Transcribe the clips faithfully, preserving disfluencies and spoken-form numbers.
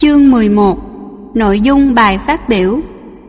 Chương mười một. Nội dung bài phát biểu.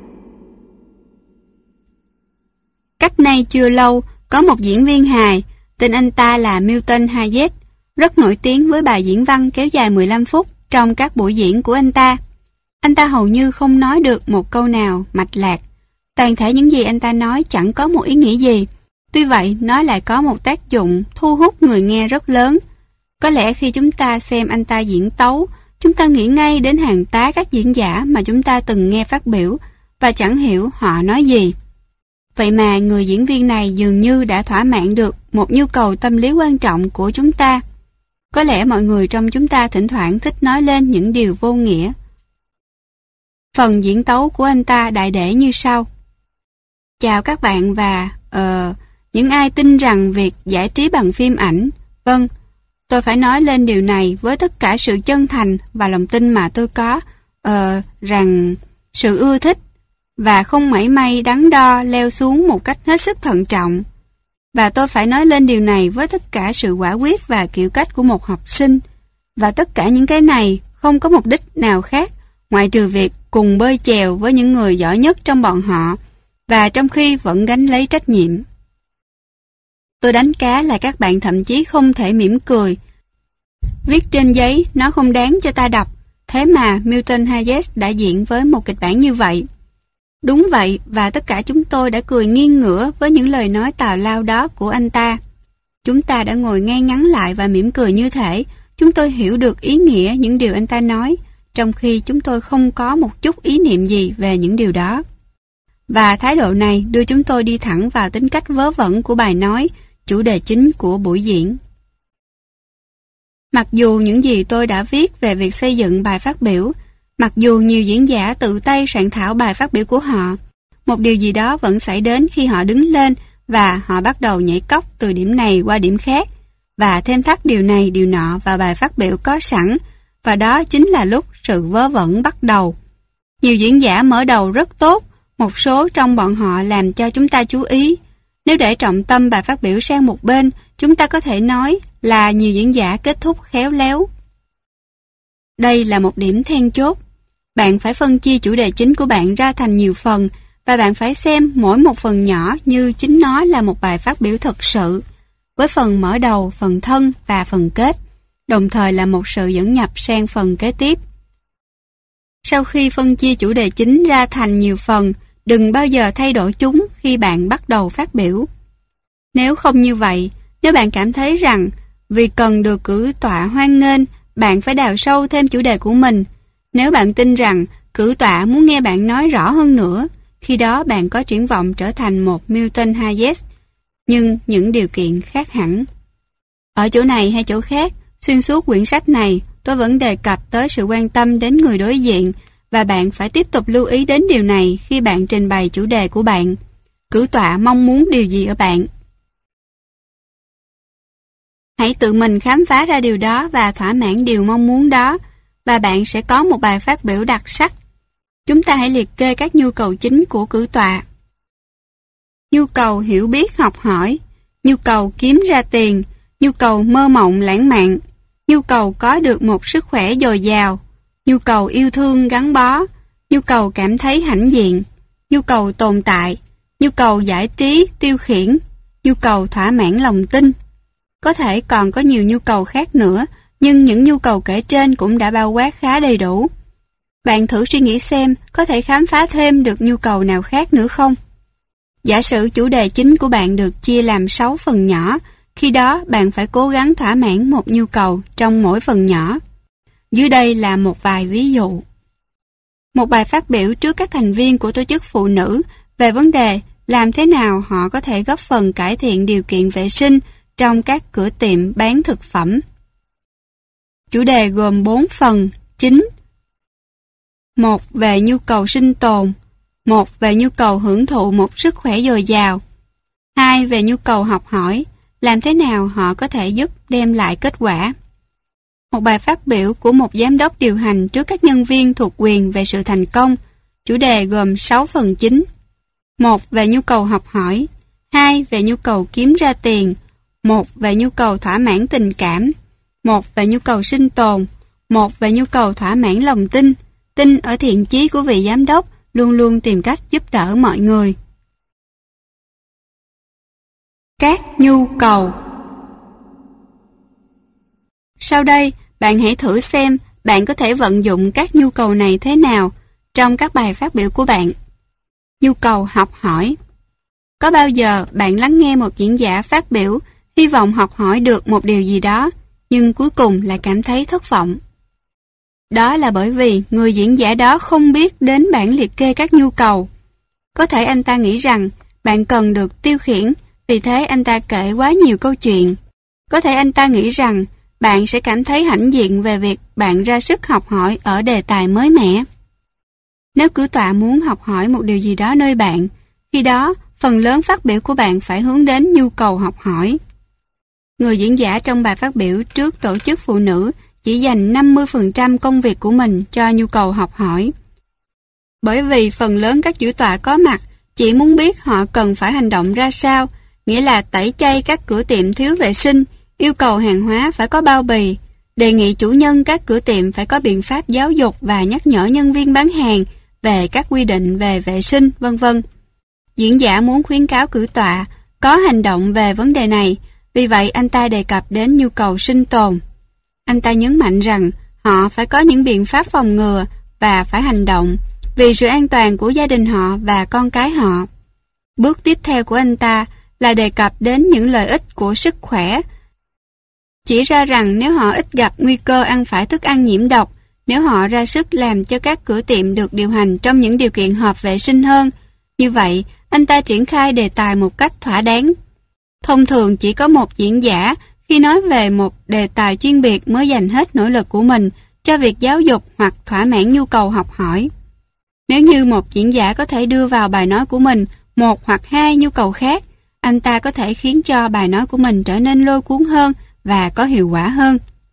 Cách nay chưa lâu, có một diễn viên hài, tên anh ta là Milton Hayes, rất nổi tiếng với bài diễn văn kéo dài mười lăm phút trong các buổi diễn của anh ta. Anh ta hầu như không nói được một câu nào mạch lạc. Toàn thể những gì anh ta nói chẳng có một ý nghĩa gì. Tuy vậy, nó lại có một tác dụng thu hút người nghe rất lớn. Có lẽ khi chúng ta xem anh ta diễn tấu, chúng ta nghĩ ngay đến hàng tá các diễn giả mà chúng ta từng nghe phát biểu và chẳng hiểu họ nói gì. Vậy mà người diễn viên này dường như đã thỏa mãn được một nhu cầu tâm lý quan trọng của chúng ta. Có lẽ mọi người trong chúng ta thỉnh thoảng thích nói lên những điều vô nghĩa. Phần diễn tấu của anh ta đại để như sau. Chào các bạn và uh, những ai tin rằng việc giải trí bằng phim ảnh, vâng, tôi phải nói lên điều này với tất cả sự chân thành và lòng tin mà tôi có, uh, rằng sự ưa thích và không mảy may đắn đo leo xuống một cách hết sức thận trọng. Và tôi phải nói lên điều này với tất cả sự quả quyết và kiểu cách của một học sinh. Và tất cả những cái này không có mục đích nào khác ngoại trừ việc cùng bơi chèo với những người giỏi nhất trong bọn họ và trong khi vẫn gánh lấy trách nhiệm. Tôi đánh cá là các bạn thậm chí không thể mỉm cười. Viết trên giấy nó không đáng cho ta đọc. Thế mà Milton Hayes đã diễn với một kịch bản như vậy. Đúng vậy, và tất cả chúng tôi đã cười nghiêng ngửa với những lời nói tào lao đó của anh ta. Chúng ta đã ngồi ngay ngắn lại và mỉm cười như thể chúng tôi hiểu được ý nghĩa những điều anh ta nói, trong khi chúng tôi không có một chút ý niệm gì về những điều đó. Và thái độ này đưa chúng tôi đi thẳng vào tính cách vớ vẩn của bài nói, chủ đề chính của buổi diễn. Mặc dù những gì tôi đã viết về việc xây dựng bài phát biểu, mặc dù nhiều diễn giả tự tay soạn thảo bài phát biểu của họ, một điều gì đó vẫn xảy đến khi họ đứng lên và họ bắt đầu nhảy cóc từ điểm này qua điểm khác và thêm thắt điều này điều nọ vào bài phát biểu có sẵn, và đó chính là lúc sự vớ vẩn bắt đầu. Nhiều diễn giả mở đầu rất tốt, một số trong bọn họ làm cho chúng ta chú ý. Nếu để trọng tâm bài phát biểu sang một bên, chúng ta có thể nói là nhiều diễn giả kết thúc khéo léo. Đây là một điểm then chốt. Bạn phải phân chia chủ đề chính của bạn ra thành nhiều phần và bạn phải xem mỗi một phần nhỏ như chính nó là một bài phát biểu thật sự, với phần mở đầu, phần thân và phần kết, đồng thời là một sự dẫn nhập sang phần kế tiếp. Sau khi phân chia chủ đề chính ra thành nhiều phần, đừng bao giờ thay đổi chúng khi bạn bắt đầu phát biểu. Nếu không như vậy, nếu bạn cảm thấy rằng vì cần được cử tọa hoan nghênh, bạn phải đào sâu thêm chủ đề của mình. Nếu bạn tin rằng cử tọa muốn nghe bạn nói rõ hơn nữa, khi đó bạn có triển vọng trở thành một Milton Hayes, nhưng những điều kiện khác hẳn. Ở chỗ này hay chỗ khác, xuyên suốt quyển sách này, tôi vẫn đề cập tới sự quan tâm đến người đối diện, và bạn phải tiếp tục lưu ý đến điều này khi bạn trình bày chủ đề của bạn. Cử tọa mong muốn điều gì ở bạn? Hãy tự mình khám phá ra điều đó và thỏa mãn điều mong muốn đó, và bạn sẽ có một bài phát biểu đặc sắc. Chúng ta hãy liệt kê các nhu cầu chính của cử tọa. Nhu cầu hiểu biết học hỏi, nhu cầu kiếm ra tiền, nhu cầu mơ mộng lãng mạn, nhu cầu có được một sức khỏe dồi dào, nhu cầu yêu thương gắn bó, nhu cầu cảm thấy hãnh diện, nhu cầu tồn tại, nhu cầu giải trí tiêu khiển, nhu cầu thỏa mãn lòng tin. Có thể còn có nhiều nhu cầu khác nữa, nhưng những nhu cầu kể trên cũng đã bao quát khá đầy đủ. Bạn thử suy nghĩ xem có thể khám phá thêm được nhu cầu nào khác nữa không? Giả sử chủ đề chính của bạn được chia làm sáu phần nhỏ, khi đó bạn phải cố gắng thỏa mãn một nhu cầu trong mỗi phần nhỏ. Dưới đây là một vài ví dụ. Một bài phát biểu trước các thành viên của tổ chức phụ nữ về vấn đề làm thế nào họ có thể góp phần cải thiện điều kiện vệ sinh trong các cửa tiệm bán thực phẩm. Chủ đề gồm bốn phần chính. Một về nhu cầu sinh tồn, một về nhu cầu hưởng thụ một sức khỏe dồi dào, hai về nhu cầu học hỏi, làm thế nào họ có thể giúp đem lại kết quả. Một bài phát biểu của một giám đốc điều hành trước các nhân viên thuộc quyền về sự thành công, chủ đề gồm sáu phần chính. Một về nhu cầu học hỏi, hai về nhu cầu kiếm ra tiền, một về nhu cầu thỏa mãn tình cảm, một về nhu cầu sinh tồn, Một về nhu cầu thỏa mãn lòng tin, tin ở thiện chí của vị giám đốc, luôn luôn tìm cách giúp đỡ mọi người. Các nhu cầu. Sau đây, bạn hãy thử xem bạn có thể vận dụng các nhu cầu này thế nào trong các bài phát biểu của bạn. Nhu cầu học hỏi. Có bao giờ bạn lắng nghe một diễn giả phát biểu, hy vọng học hỏi được một điều gì đó, nhưng cuối cùng lại cảm thấy thất vọng? Đó là bởi vì người diễn giả đó không biết đến bản liệt kê các nhu cầu. Có thể anh ta nghĩ rằng bạn cần được tiêu khiển, vì thế anh ta kể quá nhiều câu chuyện. Có thể anh ta nghĩ rằng bạn sẽ cảm thấy hãnh diện về việc bạn ra sức học hỏi ở đề tài mới mẻ. Nếu cử tọa muốn học hỏi một điều gì đó nơi bạn, khi đó phần lớn phát biểu của bạn phải hướng đến nhu cầu học hỏi. Người diễn giả trong bài phát biểu trước tổ chức phụ nữ chỉ dành năm mươi phần trăm công việc của mình cho nhu cầu học hỏi. Bởi vì phần lớn các chủ tọa có mặt chỉ muốn biết họ cần phải hành động ra sao, nghĩa là tẩy chay các cửa tiệm thiếu vệ sinh, yêu cầu hàng hóa phải có bao bì, đề nghị chủ nhân các cửa tiệm phải có biện pháp giáo dục và nhắc nhở nhân viên bán hàng về các quy định về vệ sinh, vân vân. Diễn giả muốn khuyến cáo cử tọa có hành động về vấn đề này, vì vậy anh ta đề cập đến nhu cầu sinh tồn. Anh ta nhấn mạnh rằng họ phải có những biện pháp phòng ngừa và phải hành động vì sự an toàn của gia đình họ và con cái họ. Bước tiếp theo của anh ta là đề cập đến những lợi ích của sức khỏe, chỉ ra rằng nếu họ ít gặp nguy cơ ăn phải thức ăn nhiễm độc, nếu họ ra sức làm cho các cửa tiệm được điều hành trong những điều kiện hợp vệ sinh hơn, như vậy anh ta triển khai đề tài một cách thỏa đáng. Thông thường chỉ có một diễn giả khi nói về một đề tài chuyên biệt mới dành hết nỗ lực của mình cho việc giáo dục hoặc thỏa mãn nhu cầu học hỏi. Nếu như một diễn giả có thể đưa vào bài nói của mình một hoặc hai nhu cầu khác, anh ta có thể khiến cho bài nói của mình trở nên lôi cuốn hơn và có hiệu quả hơn.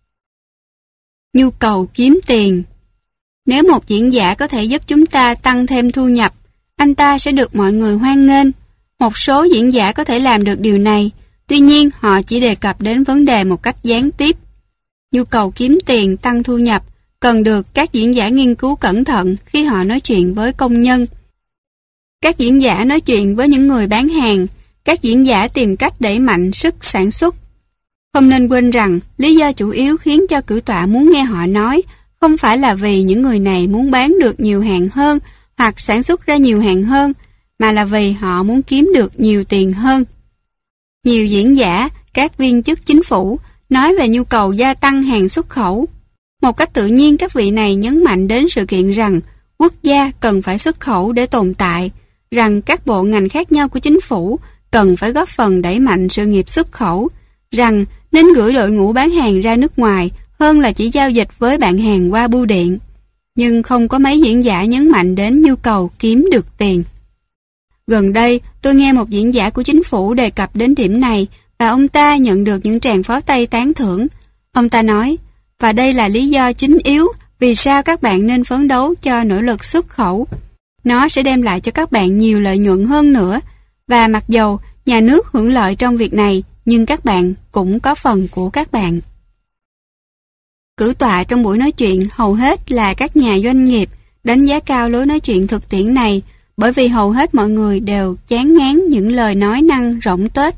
Nhu cầu kiếm tiền. Nếu một diễn giả có thể giúp chúng ta tăng thêm thu nhập, anh ta sẽ được mọi người hoan nghênh. Một số diễn giả có thể làm được điều này, tuy nhiên họ chỉ đề cập đến vấn đề một cách gián tiếp. Nhu cầu kiếm tiền tăng thu nhập cần được các diễn giả nghiên cứu cẩn thận khi họ nói chuyện với công nhân. Các diễn giả nói chuyện với những người bán hàng, các diễn giả tìm cách đẩy mạnh sức sản xuất. Không nên quên rằng lý do chủ yếu khiến cho cử tọa muốn nghe họ nói không phải là vì những người này muốn bán được nhiều hàng hơn hoặc sản xuất ra nhiều hàng hơn, mà là vì họ muốn kiếm được nhiều tiền hơn. Nhiều diễn giả, các viên chức chính phủ nói về nhu cầu gia tăng hàng xuất khẩu. Một cách tự nhiên các vị này nhấn mạnh đến sự kiện rằng quốc gia cần phải xuất khẩu để tồn tại, rằng các bộ ngành khác nhau của chính phủ cần phải góp phần đẩy mạnh sự nghiệp xuất khẩu, rằng nên gửi đội ngũ bán hàng ra nước ngoài hơn là chỉ giao dịch với bạn hàng qua bưu điện. Nhưng không có mấy diễn giả nhấn mạnh đến nhu cầu kiếm được tiền. Gần đây, tôi nghe một diễn giả của chính phủ đề cập đến điểm này và ông ta nhận được những tràng pháo tay tán thưởng. Ông ta nói, và đây là lý do chính yếu vì sao các bạn nên phấn đấu cho nỗ lực xuất khẩu. Nó sẽ đem lại cho các bạn nhiều lợi nhuận hơn nữa, và mặc dầu nhà nước hưởng lợi trong việc này, nhưng các bạn cũng có phần của các bạn. Cử tọa trong buổi nói chuyện hầu hết là các nhà doanh nghiệp đánh giá cao lối nói chuyện thực tiễn này, bởi vì hầu hết mọi người đều chán ngán những lời nói năng rỗng tuếch.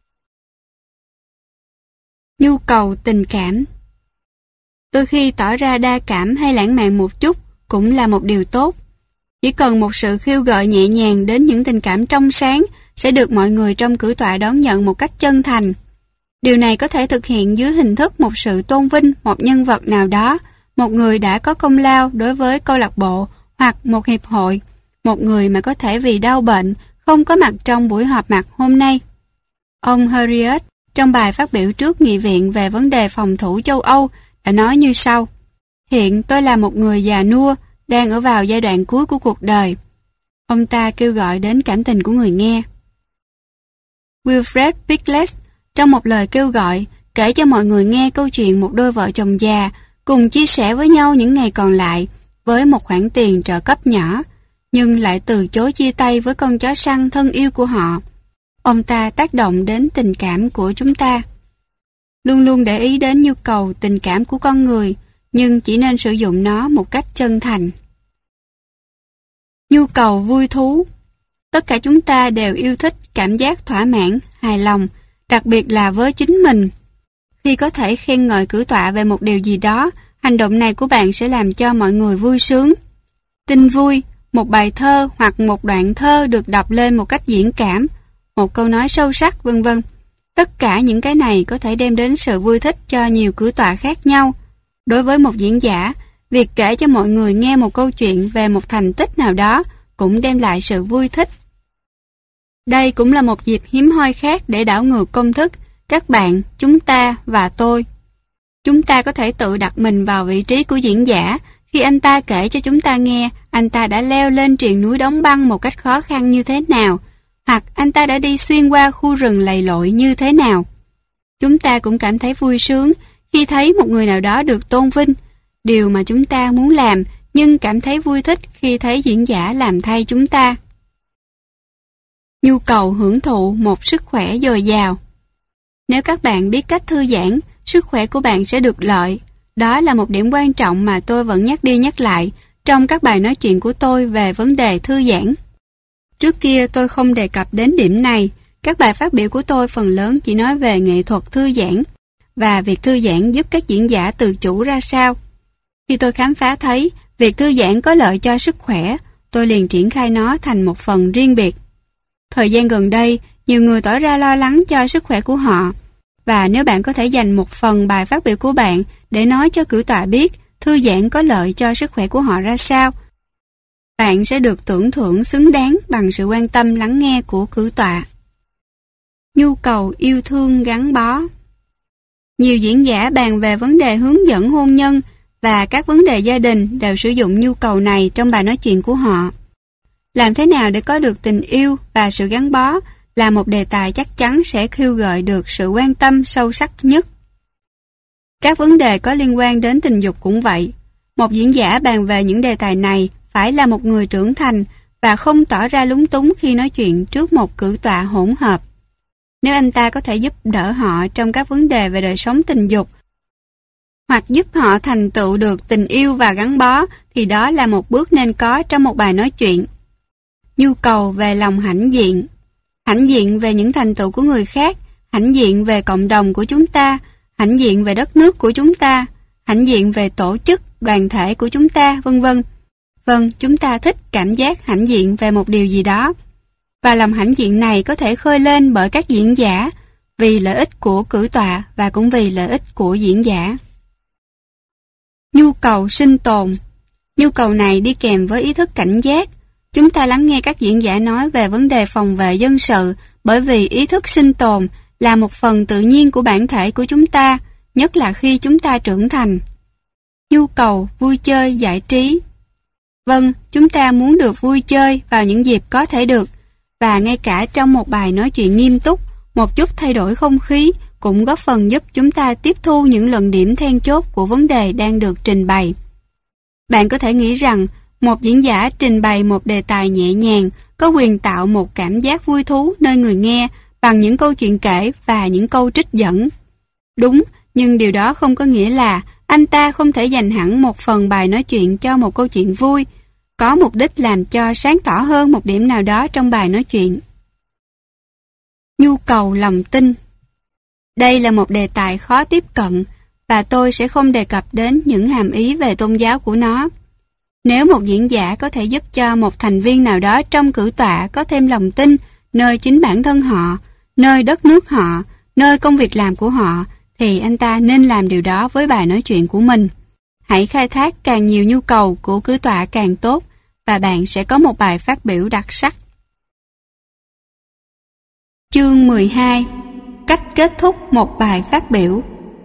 Nhu cầu tình cảm. Đôi khi tỏ ra đa cảm hay lãng mạn một chút cũng là một điều tốt. Chỉ cần một sự khiêu gợi nhẹ nhàng đến những tình cảm trong sáng sẽ được mọi người trong cử tọa đón nhận một cách chân thành. Điều này có thể thực hiện dưới hình thức một sự tôn vinh một nhân vật nào đó, một người đã có công lao đối với câu lạc bộ hoặc một hiệp hội, một người mà có thể vì đau bệnh không có mặt trong buổi họp mặt hôm nay. Ông Harriet trong bài phát biểu trước nghị viện về vấn đề phòng thủ châu Âu đã nói như sau: hiện tôi là một người già nua đang ở vào giai đoạn cuối của cuộc đời. Ông ta kêu gọi đến cảm tình của người nghe. Wilfred Pickless trong một lời kêu gọi kể cho mọi người nghe câu chuyện một đôi vợ chồng già cùng chia sẻ với nhau những ngày còn lại với một khoản tiền trợ cấp nhỏ, nhưng lại từ chối chia tay với con chó săn thân yêu của họ. Ông ta tác động đến tình cảm của chúng ta. Luôn luôn để ý đến nhu cầu tình cảm của con người, nhưng chỉ nên sử dụng nó một cách chân thành. Nhu cầu vui thú. Tất cả chúng ta đều yêu thích cảm giác thỏa mãn, hài lòng, đặc biệt là với chính mình. Khi có thể khen ngợi cử tọa về một điều gì đó, hành động này của bạn sẽ làm cho mọi người vui sướng. Tin vui, một bài thơ hoặc một đoạn thơ được đọc lên một cách diễn cảm, một câu nói sâu sắc, vân vân. Tất cả những cái này có thể đem đến sự vui thích cho nhiều cử tọa khác nhau. Đối với một diễn giả, việc kể cho mọi người nghe một câu chuyện về một thành tích nào đó cũng đem lại sự vui thích. Đây cũng là một dịp hiếm hoi khác để đảo ngược công thức các bạn, chúng ta và tôi. Chúng ta có thể tự đặt mình vào vị trí của diễn giả khi anh ta kể cho chúng ta nghe anh ta đã leo lên triền núi đóng băng một cách khó khăn như thế nào, hoặc anh ta đã đi xuyên qua khu rừng lầy lội như thế nào. Chúng ta cũng cảm thấy vui sướng khi thấy một người nào đó được tôn vinh, điều mà chúng ta muốn làm, nhưng cảm thấy vui thích khi thấy diễn giả làm thay chúng ta. Nhu cầu hưởng thụ một sức khỏe dồi dào. Nếu các bạn biết cách thư giãn, sức khỏe của bạn sẽ được lợi. Đó là một điểm quan trọng mà tôi vẫn nhắc đi nhắc lại trong các bài nói chuyện của tôi về vấn đề thư giãn. Trước kia tôi không đề cập đến điểm này, các bài phát biểu của tôi phần lớn chỉ nói về nghệ thuật thư giãn và việc thư giãn giúp các diễn giả tự chủ ra sao. Khi tôi khám phá thấy việc thư giãn có lợi cho sức khỏe, tôi liền triển khai nó thành một phần riêng biệt. Thời gian gần đây, nhiều người tỏ ra lo lắng cho sức khỏe của họ, và nếu bạn có thể dành một phần bài phát biểu của bạn để nói cho cử tọa biết thư giãn có lợi cho sức khỏe của họ ra sao, bạn sẽ được tưởng thưởng xứng đáng bằng sự quan tâm lắng nghe của cử tọa. Nhu cầu yêu thương gắn bó. Nhiều diễn giả bàn về vấn đề hướng dẫn hôn nhân và các vấn đề gia đình đều sử dụng nhu cầu này trong bài nói chuyện của họ. Làm thế nào để có được tình yêu và sự gắn bó là một đề tài chắc chắn sẽ khiêu gợi được sự quan tâm sâu sắc nhất. Các vấn đề có liên quan đến tình dục cũng vậy. Một diễn giả bàn về những đề tài này phải là một người trưởng thành và không tỏ ra lúng túng khi nói chuyện trước một cử tọa hỗn hợp. Nếu anh ta có thể giúp đỡ họ trong các vấn đề về đời sống tình dục hoặc giúp họ thành tựu được tình yêu và gắn bó, thì đó là một bước nên có trong một bài nói chuyện. Nhu cầu về lòng hãnh diện. Hãnh diện về những thành tựu của người khác, hãnh diện về cộng đồng của chúng ta, hãnh diện về đất nước của chúng ta, hãnh diện về tổ chức, đoàn thể của chúng ta, vân vân. Vâng, chúng ta thích cảm giác hãnh diện về một điều gì đó. Và lòng hãnh diện này có thể khơi lên bởi các diễn giả, vì lợi ích của cử tọa và cũng vì lợi ích của diễn giả. Nhu cầu sinh tồn. Nhu cầu này đi kèm với ý thức cảnh giác. Chúng ta lắng nghe các diễn giả nói về vấn đề phòng vệ dân sự bởi vì ý thức sinh tồn là một phần tự nhiên của bản thể của chúng ta, nhất là khi chúng ta trưởng thành. Nhu cầu vui chơi giải trí. Vâng, chúng ta muốn được vui chơi vào những dịp có thể được, và ngay cả trong một bài nói chuyện nghiêm túc, một chút thay đổi không khí cũng góp phần giúp chúng ta tiếp thu những luận điểm then chốt của vấn đề đang được trình bày. Bạn có thể nghĩ rằng một diễn giả trình bày một đề tài nhẹ nhàng có quyền tạo một cảm giác vui thú nơi người nghe bằng những câu chuyện kể và những câu trích dẫn. Đúng, nhưng điều đó không có nghĩa là anh ta không thể dành hẳn một phần bài nói chuyện cho một câu chuyện vui, có mục đích làm cho sáng tỏ hơn một điểm nào đó trong bài nói chuyện. Nhu cầu lòng tin. Đây là một đề tài khó tiếp cận và tôi sẽ không đề cập đến những hàm ý về tôn giáo của nó. Nếu một diễn giả có thể giúp cho một thành viên nào đó trong cử tọa có thêm lòng tin nơi chính bản thân họ, nơi đất nước họ, nơi công việc làm của họ, thì anh ta nên làm điều đó với bài nói chuyện của mình. Hãy khai thác càng nhiều nhu cầu của cử tọa càng tốt, và bạn sẽ có một bài phát biểu đặc sắc. Chương mười hai. Cách kết thúc một bài phát biểu.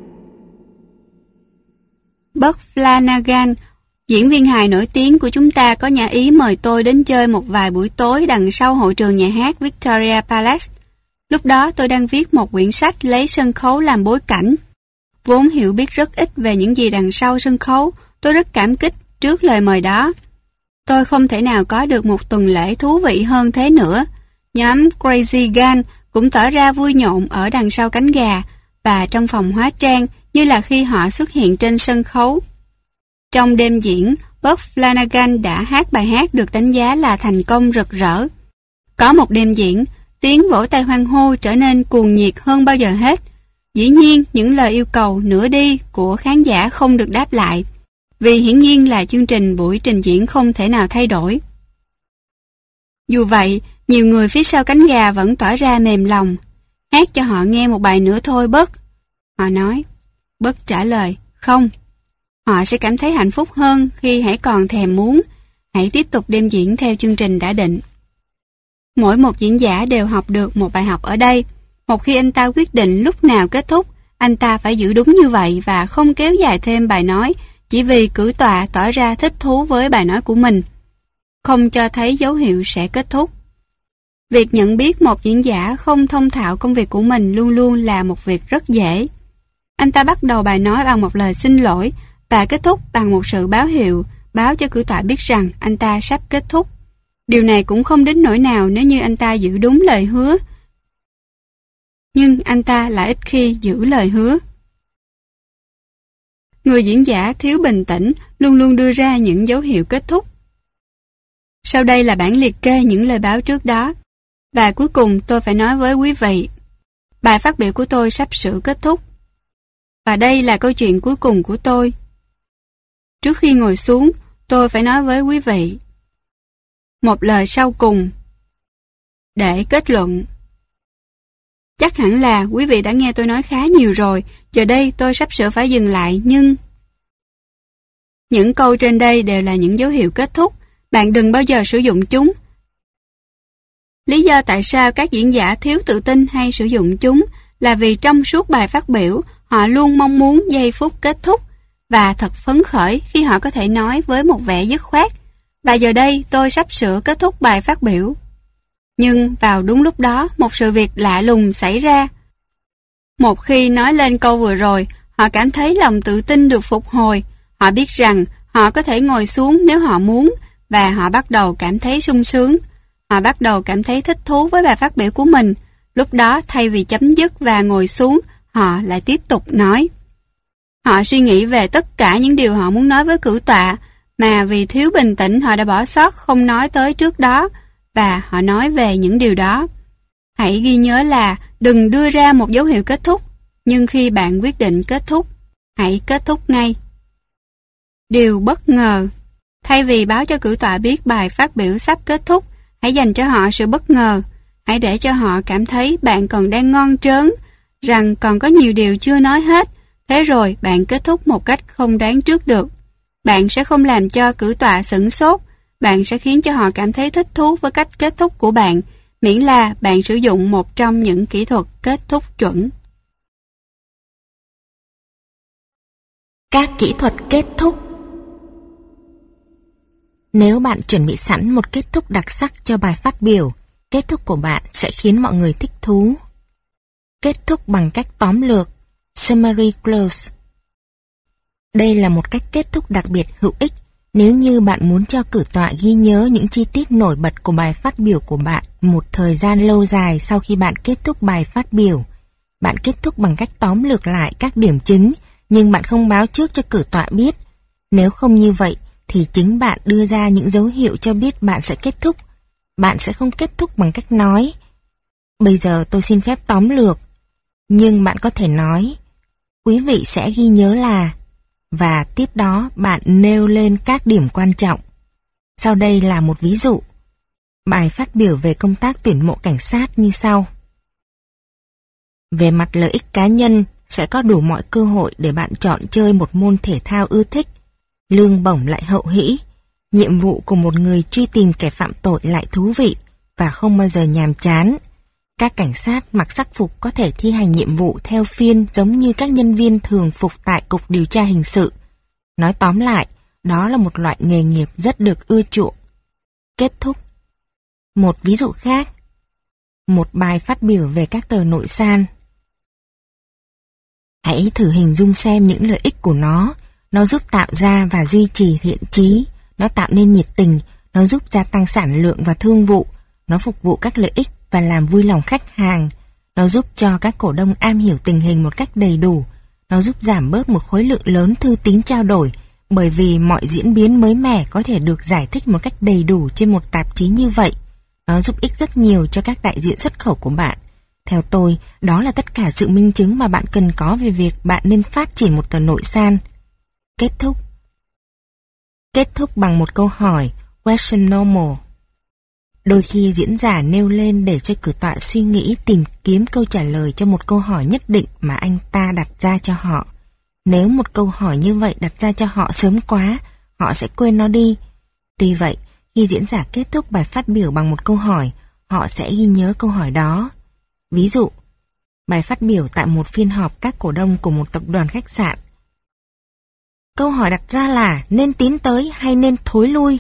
Buck Flanagan, diễn viên hài nổi tiếng của chúng ta, có nhã ý mời tôi đến chơi một vài buổi tối đằng sau hội trường nhà hát Victoria Palace. Lúc đó tôi đang viết một quyển sách lấy sân khấu làm bối cảnh. Vốn hiểu biết rất ít về những gì đằng sau sân khấu, tôi rất cảm kích trước lời mời đó. Tôi không thể nào có được một tuần lễ thú vị hơn thế nữa. Nhóm Crazy Gun cũng tỏ ra vui nhộn ở đằng sau cánh gà và trong phòng hóa trang như là khi họ xuất hiện trên sân khấu. Trong đêm diễn, Buck Flanagan đã hát bài hát được đánh giá là thành công rực rỡ. Có một đêm diễn, tiếng vỗ tay hoan hô trở nên cuồng nhiệt hơn bao giờ hết. Dĩ nhiên, những lời yêu cầu nửa đi của khán giả không được đáp lại, vì hiển nhiên là chương trình buổi trình diễn không thể nào thay đổi. Dù vậy, nhiều người phía sau cánh gà vẫn tỏ ra mềm lòng. Hát cho họ nghe một bài nữa thôi Buck, họ nói. Buck trả lời, không. Họ sẽ cảm thấy hạnh phúc hơn khi hãy còn thèm muốn. Hãy tiếp tục đêm diễn theo chương trình đã định. Mỗi một diễn giả đều học được một bài học ở đây. Một khi anh ta quyết định lúc nào kết thúc, anh ta phải giữ đúng như vậy và không kéo dài thêm bài nói chỉ vì cử tọa tỏ ra thích thú với bài nói của mình, không cho thấy dấu hiệu sẽ kết thúc. Việc nhận biết một diễn giả không thông thạo công việc của mình luôn luôn là một việc rất dễ. Anh ta bắt đầu bài nói bằng một lời xin lỗi và kết thúc bằng một sự báo hiệu, báo cho cử tọa biết rằng anh ta sắp kết thúc. Điều này cũng không đến nỗi nào nếu như anh ta giữ đúng lời hứa. Nhưng anh ta lại ít khi giữ lời hứa. Người diễn giả thiếu bình tĩnh luôn luôn đưa ra những dấu hiệu kết thúc. Sau đây là bản liệt kê những lời báo trước đó. Và cuối cùng tôi phải nói với quý vị, bài phát biểu của tôi sắp sửa kết thúc. Và đây là câu chuyện cuối cùng của tôi. Trước khi ngồi xuống, tôi phải nói với quý vị một lời sau cùng để kết luận. Chắc hẳn là quý vị đã nghe tôi nói khá nhiều rồi, giờ đây tôi sắp sửa phải dừng lại, nhưng những câu trên đây đều là những dấu hiệu kết thúc. Bạn đừng bao giờ sử dụng chúng. Lý do tại sao các diễn giả thiếu tự tin hay sử dụng chúng là vì trong suốt bài phát biểu, họ luôn mong muốn giây phút kết thúc và thật phấn khởi khi họ có thể nói với một vẻ dứt khoát. Và giờ đây tôi sắp sửa kết thúc bài phát biểu. Nhưng vào đúng lúc đó, một sự việc lạ lùng xảy ra. Một khi nói lên câu vừa rồi, họ cảm thấy lòng tự tin được phục hồi. Họ biết rằng họ có thể ngồi xuống nếu họ muốn, và họ bắt đầu cảm thấy sung sướng. Họ bắt đầu cảm thấy thích thú với bài phát biểu của mình. Lúc đó, thay vì chấm dứt và ngồi xuống, họ lại tiếp tục nói. Họ suy nghĩ về tất cả những điều họ muốn nói với cử tọa, mà vì thiếu bình tĩnh họ đã bỏ sót không nói tới trước đó, và họ nói về những điều đó. Hãy ghi nhớ là đừng đưa ra một dấu hiệu kết thúc, nhưng khi bạn quyết định kết thúc, hãy kết thúc ngay. Điều bất ngờ. Thay vì báo cho cử tọa biết bài phát biểu sắp kết thúc, hãy dành cho họ sự bất ngờ. Hãy để cho họ cảm thấy bạn còn đang ngon trớn, rằng còn có nhiều điều chưa nói hết. Thế rồi bạn kết thúc một cách không đoán trước được. Bạn sẽ không làm cho cử tọa sửng sốt. Bạn sẽ khiến cho họ cảm thấy thích thú với cách kết thúc của bạn, miễn là bạn sử dụng một trong những kỹ thuật kết thúc chuẩn. Các kỹ thuật kết thúc. Nếu bạn chuẩn bị sẵn một kết thúc đặc sắc cho bài phát biểu, kết thúc của bạn sẽ khiến mọi người thích thú. Kết thúc bằng cách tóm lược, summary close. Đây là một cách kết thúc đặc biệt hữu ích nếu như bạn muốn cho cử tọa ghi nhớ những chi tiết nổi bật của bài phát biểu của bạn một thời gian lâu dài sau khi bạn kết thúc bài phát biểu. Bạn kết thúc bằng cách tóm lược lại các điểm chính, nhưng bạn không báo trước cho cử tọa biết. Nếu không như vậy, thì chính bạn đưa ra những dấu hiệu cho biết bạn sẽ kết thúc. Bạn sẽ không kết thúc bằng cách nói, bây giờ tôi xin phép tóm lược. Nhưng bạn có thể nói, quý vị sẽ ghi nhớ là, và tiếp đó bạn nêu lên các điểm quan trọng. Sau đây là một ví dụ. Bài phát biểu về công tác tuyển mộ cảnh sát như sau. Về mặt lợi ích cá nhân, sẽ có đủ mọi cơ hội để bạn chọn chơi một môn thể thao ưa thích. Lương bổng lại hậu hĩ. Nhiệm vụ của một người truy tìm kẻ phạm tội lại thú vị và không bao giờ nhàm chán. Các cảnh sát mặc sắc phục có thể thi hành nhiệm vụ theo phiên giống như các nhân viên thường phục tại Cục Điều tra Hình sự. Nói tóm lại, đó là một loại nghề nghiệp rất được ưa chuộng. Kết thúc. Một ví dụ khác. Một bài phát biểu về các tờ nội san. Hãy thử hình dung xem những lợi ích của nó. Nó giúp tạo ra và duy trì thiện chí. Nó tạo nên nhiệt tình. Nó giúp gia tăng sản lượng và thương vụ. Nó phục vụ các lợi ích và làm vui lòng khách hàng. Nó giúp cho các cổ đông am hiểu tình hình một cách đầy đủ. Nó giúp giảm bớt một khối lượng lớn thư tín trao đổi Bởi vì mọi diễn biến mới mẻ có thể được giải thích một cách đầy đủ trên một tạp chí như vậy. Nó giúp ích rất nhiều cho các đại diện xuất khẩu của bạn. Theo tôi, đó là tất cả sự minh chứng mà bạn cần có về việc bạn nên phát triển một tờ nội san. Kết thúc. Kết thúc bằng một câu hỏi, question normal. Đôi khi diễn giả nêu lên để cho cử tọa suy nghĩ tìm kiếm câu trả lời cho một câu hỏi nhất định mà anh ta đặt ra cho họ. Nếu một câu hỏi như vậy đặt ra cho họ sớm quá, họ sẽ quên nó đi. Tuy vậy, khi diễn giả kết thúc bài phát biểu bằng một câu hỏi, họ sẽ ghi nhớ câu hỏi đó. Ví dụ, bài phát biểu tại một phiên họp các cổ đông của một tập đoàn khách sạn. Câu hỏi đặt ra là nên tiến tới hay nên thối lui?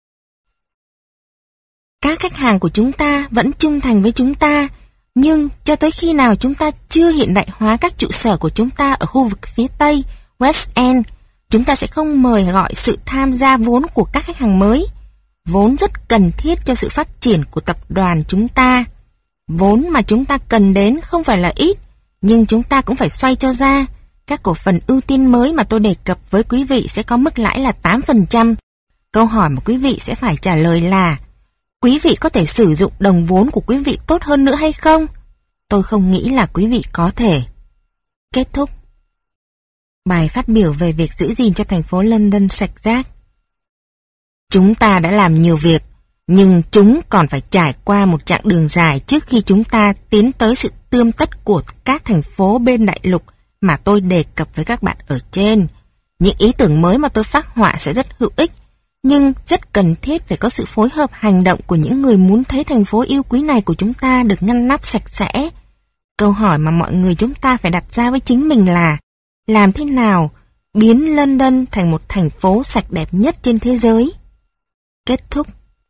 Các khách hàng của chúng ta vẫn trung thành với chúng ta, nhưng cho tới khi nào chúng ta chưa hiện đại hóa các trụ sở của chúng ta ở khu vực phía Tây, West End, chúng ta sẽ không mời gọi sự tham gia vốn của các khách hàng mới. Vốn rất cần thiết cho sự phát triển của tập đoàn chúng ta. Vốn mà chúng ta cần đến không phải là ít, nhưng chúng ta cũng phải xoay cho ra. Các cổ phần ưu tiên mới mà tôi đề cập với quý vị sẽ có mức lãi là tám phần trăm. Câu hỏi mà quý vị sẽ phải trả lời là: quý vị có thể sử dụng đồng vốn của quý vị tốt hơn nữa hay không? Tôi không nghĩ là quý vị có thể. Kết thúc. Bài phát biểu về việc giữ gìn cho thành phố London sạch rác. Chúng ta đã làm nhiều việc, nhưng chúng còn phải trải qua một chặng đường dài trước khi chúng ta tiến tới sự tươm tất của các thành phố bên đại lục mà tôi đề cập với các bạn ở trên. Những ý tưởng mới mà tôi phác họa sẽ rất hữu ích, nhưng rất cần thiết phải có sự phối hợp hành động của những người muốn thấy thành phố yêu quý này của chúng ta được ngăn nắp sạch sẽ. Câu hỏi mà mọi người chúng ta phải đặt ra với chính mình là: làm thế nào biến London thành một thành phố sạch đẹp nhất trên thế giới? Kết thúc.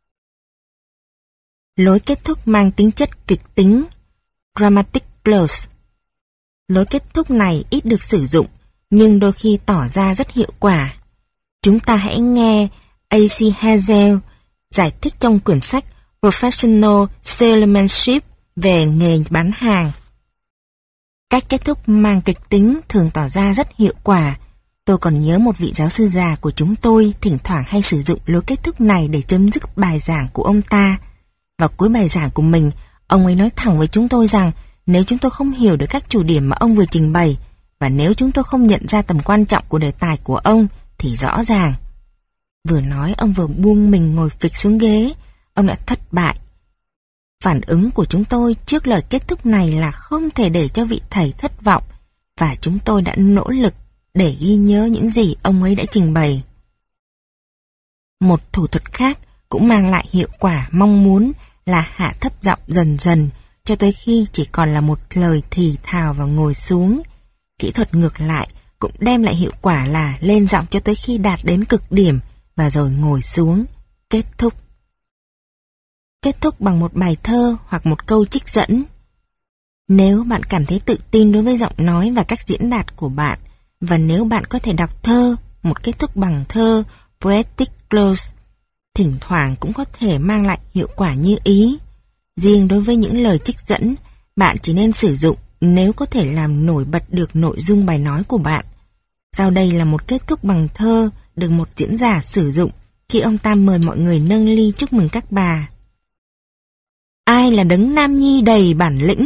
Lối kết thúc mang tính chất kịch tính, dramatic close. Lối kết thúc này ít được sử dụng, nhưng đôi khi tỏ ra rất hiệu quả. Chúng ta hãy nghe a xê Hazel giải thích trong quyển sách Professional Salesmanship về nghề bán hàng. Cách kết thúc mang kịch tính thường tỏ ra rất hiệu quả. Tôi còn nhớ một vị giáo sư già của chúng tôi thỉnh thoảng hay sử dụng lối kết thúc này để chấm dứt bài giảng của ông ta. Vào cuối bài giảng của mình, ông ấy nói thẳng với chúng tôi rằng nếu chúng tôi không hiểu được các chủ điểm mà ông vừa trình bày, và nếu chúng tôi không nhận ra tầm quan trọng của đề tài của ông, thì rõ ràng. Vừa nói, ông vừa buông mình ngồi phịch xuống ghế. Ông đã thất bại. Phản ứng của chúng tôi trước lời kết thúc này là không thể để cho vị thầy thất vọng, và chúng tôi đã nỗ lực để ghi nhớ những gì ông ấy đã trình bày. Một thủ thuật khác cũng mang lại hiệu quả mong muốn là hạ thấp giọng dần dần cho tới khi chỉ còn là một lời thì thào và ngồi xuống. Kỹ thuật ngược lại cũng đem lại hiệu quả là lên giọng cho tới khi đạt đến cực điểm và rồi ngồi xuống. Kết thúc. Kết thúc bằng một bài thơ hoặc một câu trích dẫn. Nếu bạn cảm thấy tự tin đối với giọng nói và các diễn đạt của bạn, và nếu bạn có thể đọc thơ, một kết thúc bằng thơ, poetic close, thỉnh thoảng cũng có thể mang lại hiệu quả như ý. Riêng đối với những lời trích dẫn, bạn chỉ nên sử dụng nếu có thể làm nổi bật được nội dung bài nói của bạn. Sau đây là một kết thúc bằng thơ được một diễn giả sử dụng khi ông ta mời mọi người nâng ly chúc mừng các bà. Ai là đấng nam nhi đầy bản lĩnh?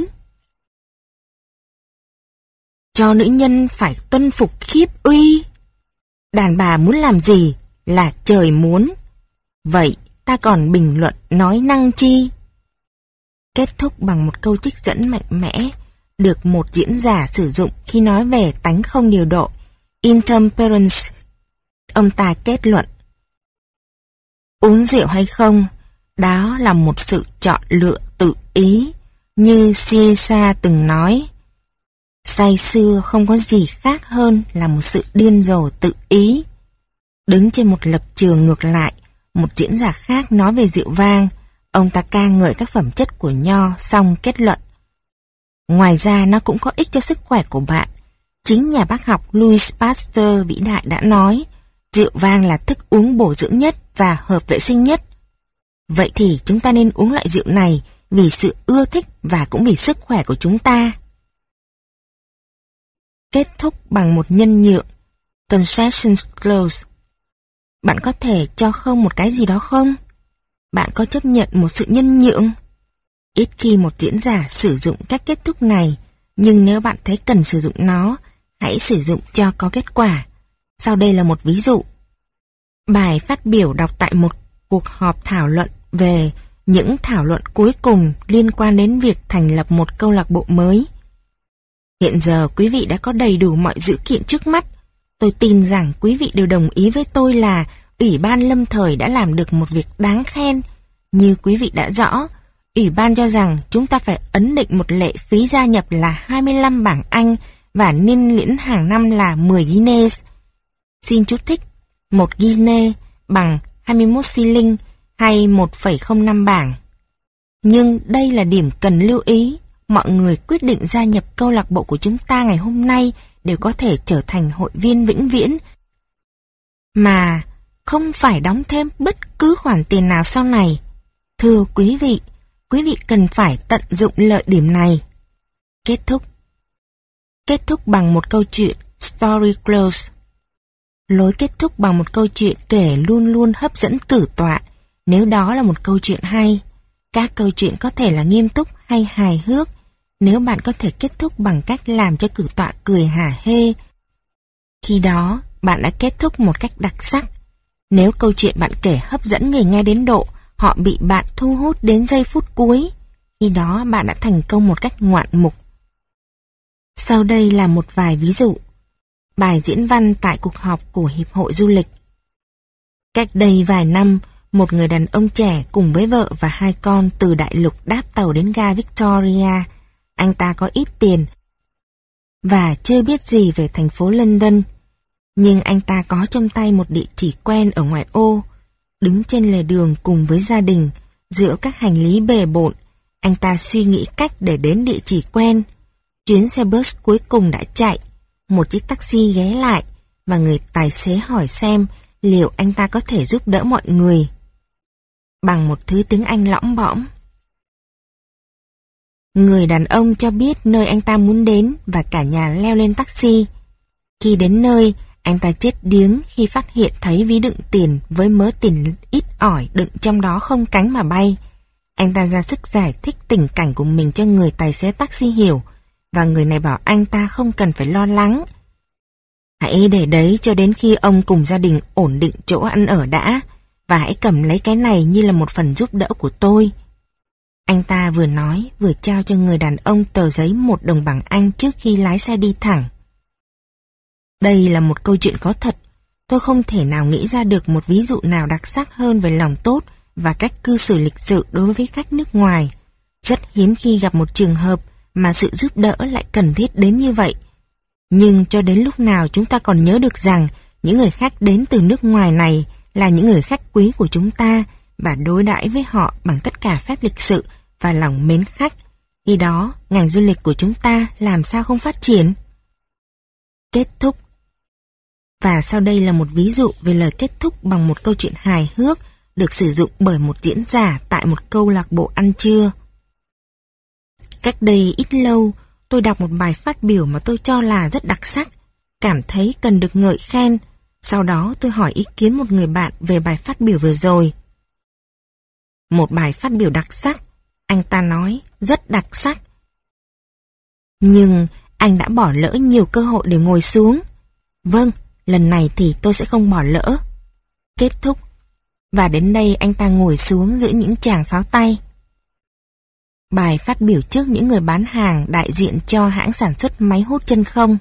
Cho nữ nhân phải tuân phục khiếp uy. Đàn bà muốn làm gì là trời muốn. Vậy ta còn bình luận nói năng chi? Kết thúc bằng một câu trích dẫn mạnh mẽ được một diễn giả sử dụng khi nói về tánh không điều độ, intemperance. Ông ta kết luận: uống rượu hay không, đó là một sự chọn lựa tự ý, như Caesar từng nói. Say sưa không có gì khác hơn là một sự điên rồ tự ý. Đứng trên một lập trường ngược lại, một diễn giả khác nói về rượu vang. Ông ta ca ngợi các phẩm chất của nho, xong kết luận: ngoài ra nó cũng có ích cho sức khỏe của bạn. Chính nhà bác học Louis Pasteur vĩ đại đã nói, rượu vang là thức uống bổ dưỡng nhất và hợp vệ sinh nhất. Vậy thì chúng ta nên uống loại rượu này vì sự ưa thích và cũng vì sức khỏe của chúng ta. Kết thúc bằng một nhân nhượng, concessions close. Bạn có thể cho không một cái gì đó không? Bạn có chấp nhận một sự nhân nhượng? Ít khi một diễn giả sử dụng các kết thúc này, nhưng nếu bạn thấy cần sử dụng nó, hãy sử dụng cho có kết quả. Sau đây là một ví dụ. Bài phát biểu đọc tại một cuộc họp thảo luận về những thảo luận cuối cùng liên quan đến việc thành lập một câu lạc bộ mới. Hiện giờ quý vị đã có đầy đủ mọi dữ kiện trước mắt. Tôi tin rằng quý vị đều đồng ý với tôi là Ủy ban lâm thời đã làm được một việc đáng khen. Như quý vị đã rõ, Ủy ban cho rằng chúng ta phải ấn định một lệ phí gia nhập là hai mươi lăm bảng Anh và niên liễn hàng năm là mười guineas. Xin chú thích, một guinea bằng hai mươi mốt shilling hay một phẩy không năm bảng. Nhưng đây là điểm cần lưu ý. Mọi người quyết định gia nhập câu lạc bộ của chúng ta ngày hôm nay đều có thể trở thành hội viên vĩnh viễn, mà không phải đóng thêm bất cứ khoản tiền nào sau này. Thưa quý vị, quý vị cần phải tận dụng lợi điểm này. Kết thúc. Kết thúc bằng một câu chuyện, story close. Lối kết thúc bằng một câu chuyện kể luôn luôn hấp dẫn cử tọa, nếu đó là một câu chuyện hay. Các câu chuyện có thể là nghiêm túc hay hài hước. Nếu bạn có thể kết thúc bằng cách làm cho cử tọa cười hả hê, khi đó bạn đã kết thúc một cách đặc sắc. Nếu câu chuyện bạn kể hấp dẫn người nghe đến độ họ bị bạn thu hút đến giây phút cuối, khi đó bạn đã thành công một cách ngoạn mục. Sau đây là một vài ví dụ. Bài diễn văn tại cuộc họp của Hiệp hội Du lịch. Cách đây vài năm, một người đàn ông trẻ cùng với vợ và hai con từ đại lục đáp tàu đến ga Victoria. Anh ta có ít tiền và chưa biết gì về thành phố London, nhưng anh ta có trong tay một địa chỉ quen ở ngoại ô. Đứng trên lề đường cùng với gia đình, giữa các hành lý bề bộn, anh ta suy nghĩ cách để đến địa chỉ quen. Chuyến xe bus cuối cùng đã chạy, một chiếc taxi ghé lại và người tài xế hỏi xem liệu anh ta có thể giúp đỡ mọi người. Bằng một thứ tiếng Anh lõng bõng, người đàn ông cho biết nơi anh ta muốn đến và cả nhà leo lên taxi. Khi đến nơi, anh ta chết điếng khi phát hiện thấy ví đựng tiền với mớ tiền ít ỏi đựng trong đó không cánh mà bay. Anh ta ra sức giải thích tình cảnh của mình cho người tài xế taxi hiểu, và người này bảo anh ta không cần phải lo lắng. Hãy để đấy cho đến khi ông cùng gia đình ổn định chỗ ăn ở đã, và hãy cầm lấy cái này như là một phần giúp đỡ của tôi. Anh ta vừa nói vừa trao cho người đàn ông tờ giấy một đồng bảng Anh trước khi lái xe đi thẳng. Đây là một câu chuyện có thật. Tôi không thể nào nghĩ ra được một ví dụ nào đặc sắc hơn về lòng tốt và cách cư xử lịch sự đối với khách nước ngoài. Rất hiếm khi gặp một trường hợp mà sự giúp đỡ lại cần thiết đến như vậy. Nhưng cho đến lúc nào chúng ta còn nhớ được rằng những người khách đến từ nước ngoài này là những người khách quý của chúng ta, và đối đãi với họ bằng tất cả phép lịch sự và lòng mến khách. Khi đó, ngành du lịch của chúng ta làm sao không phát triển? Kết thúc. Và sau đây là một ví dụ về lời kết thúc bằng một câu chuyện hài hước được sử dụng bởi một diễn giả tại một câu lạc bộ ăn trưa. Cách đây ít lâu, tôi đọc một bài phát biểu mà tôi cho là rất đặc sắc, cảm thấy cần được ngợi khen. Sau đó tôi hỏi ý kiến một người bạn về bài phát biểu vừa rồi. Một bài phát biểu đặc sắc, anh ta nói, rất đặc sắc. Nhưng anh đã bỏ lỡ nhiều cơ hội để ngồi xuống. Vâng, lần này thì tôi sẽ không bỏ lỡ. Kết thúc. Và đến đây anh ta ngồi xuống giữa những tràng pháo tay. Bài phát biểu trước những người bán hàng đại diện cho hãng sản xuất máy hút chân không.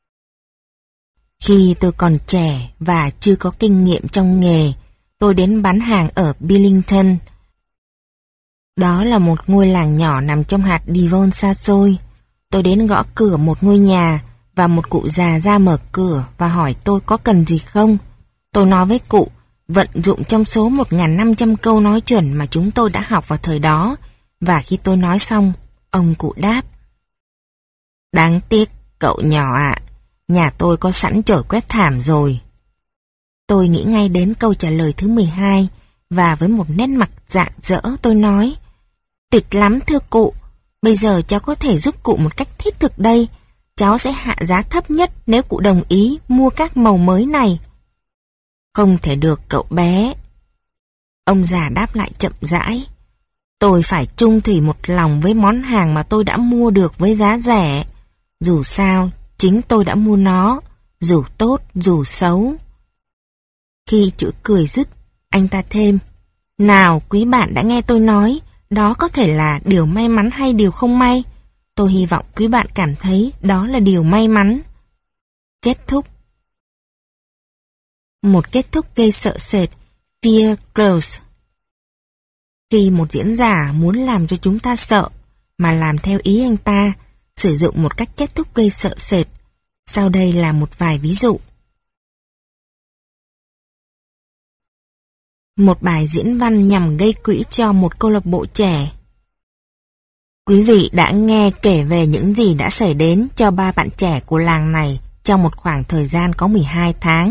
Khi tôi còn trẻ và chưa có kinh nghiệm trong nghề, tôi đến bán hàng ở Billington. Đó là một ngôi làng nhỏ nằm trong hạt Devon xa xôi. Tôi đến gõ cửa một ngôi nhà và một cụ già ra mở cửa và hỏi tôi có cần gì không. Tôi nói với cụ, vận dụng trong số một nghìn năm trăm câu nói chuẩn mà chúng tôi đã học vào thời đó, và khi tôi nói xong, ông cụ đáp: Đáng tiếc, cậu nhỏ ạ, nhà tôi có sẵn chổi quét thảm rồi. Tôi nghĩ ngay đến câu trả lời thứ mười hai, và với một nét mặt rạng rỡ tôi nói: Tuyệt lắm thưa cụ, bây giờ cháu có thể giúp cụ một cách thiết thực đây. Cháu sẽ hạ giá thấp nhất nếu cụ đồng ý mua các màu mới này. Không thể được cậu bé. Ông già đáp lại chậm rãi. Tôi phải chung thủy một lòng với món hàng mà tôi đã mua được với giá rẻ. Dù sao, chính tôi đã mua nó, dù tốt, dù xấu. Khi chuỗi cười dứt, anh ta thêm. Nào, quý bạn đã nghe tôi nói, đó có thể là điều may mắn hay điều không may. Tôi hy vọng quý bạn cảm thấy đó là điều may mắn. Kết thúc. Một kết thúc gây sợ sệt. Fear close. Khi một diễn giả muốn làm cho chúng ta sợ, mà làm theo ý anh ta, sử dụng một cách kết thúc gây sợ sệt. Sau đây là một vài ví dụ. Một bài diễn văn nhằm gây quỹ cho một câu lạc bộ trẻ. Quý vị đã nghe kể về những gì đã xảy đến cho ba bạn trẻ của làng này trong một khoảng thời gian có mười hai tháng.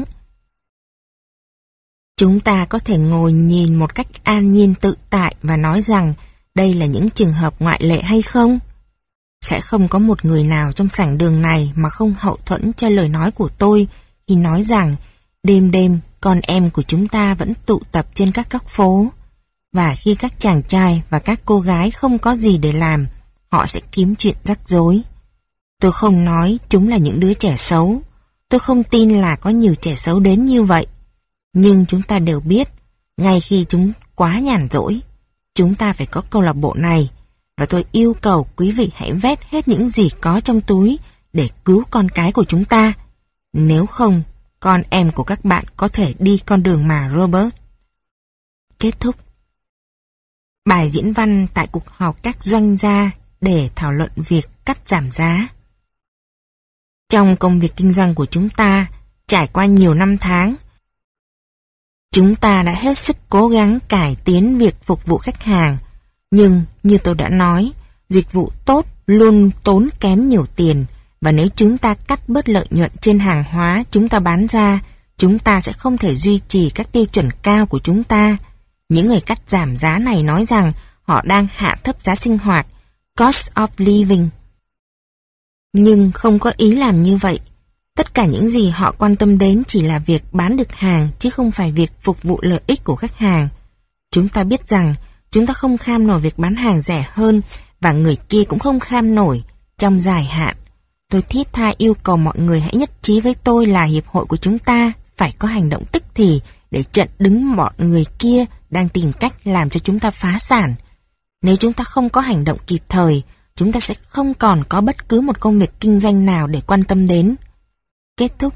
Chúng ta có thể ngồi nhìn một cách an nhiên tự tại và nói rằng đây là những trường hợp ngoại lệ hay không? Sẽ không có một người nào trong sảnh đường này mà không hậu thuẫn cho lời nói của tôi khi nói rằng đêm đêm con em của chúng ta vẫn tụ tập trên các góc phố. Và khi các chàng trai và các cô gái không có gì để làm, họ sẽ kiếm chuyện rắc rối. Tôi không nói chúng là những đứa trẻ xấu. Tôi không tin là có nhiều trẻ xấu đến như vậy. Nhưng chúng ta đều biết, ngay khi chúng quá nhàn rỗi, chúng ta phải có câu lạc bộ này. Và tôi yêu cầu quý vị hãy vét hết những gì có trong túi để cứu con cái của chúng ta. Nếu không, con em của các bạn có thể đi con đường mà Robert. Kết thúc. Bài diễn văn tại cuộc họp các doanh gia để thảo luận việc cắt giảm giá. Trong công việc kinh doanh của chúng ta, trải qua nhiều năm tháng, chúng ta đã hết sức cố gắng cải tiến việc phục vụ khách hàng. Nhưng, như tôi đã nói, dịch vụ tốt luôn tốn kém nhiều tiền, và nếu chúng ta cắt bớt lợi nhuận trên hàng hóa chúng ta bán ra, chúng ta sẽ không thể duy trì các tiêu chuẩn cao của chúng ta. Những người cắt giảm giá này nói rằng họ đang hạ thấp giá sinh hoạt, cost of living. Nhưng không có ý làm như vậy. Tất cả những gì họ quan tâm đến chỉ là việc bán được hàng, chứ không phải việc phục vụ lợi ích của khách hàng. Chúng ta biết rằng chúng ta không kham nổi việc bán hàng rẻ hơn, và người kia cũng không kham nổi trong dài hạn. Tôi thiết tha yêu cầu mọi người hãy nhất trí với tôi là hiệp hội của chúng ta phải có hành động tức thì để chặn đứng bọn người kia đang tìm cách làm cho chúng ta phá sản. Nếu chúng ta không có hành động kịp thời, chúng ta sẽ không còn có bất cứ một công việc kinh doanh nào để quan tâm đến. Kết thúc.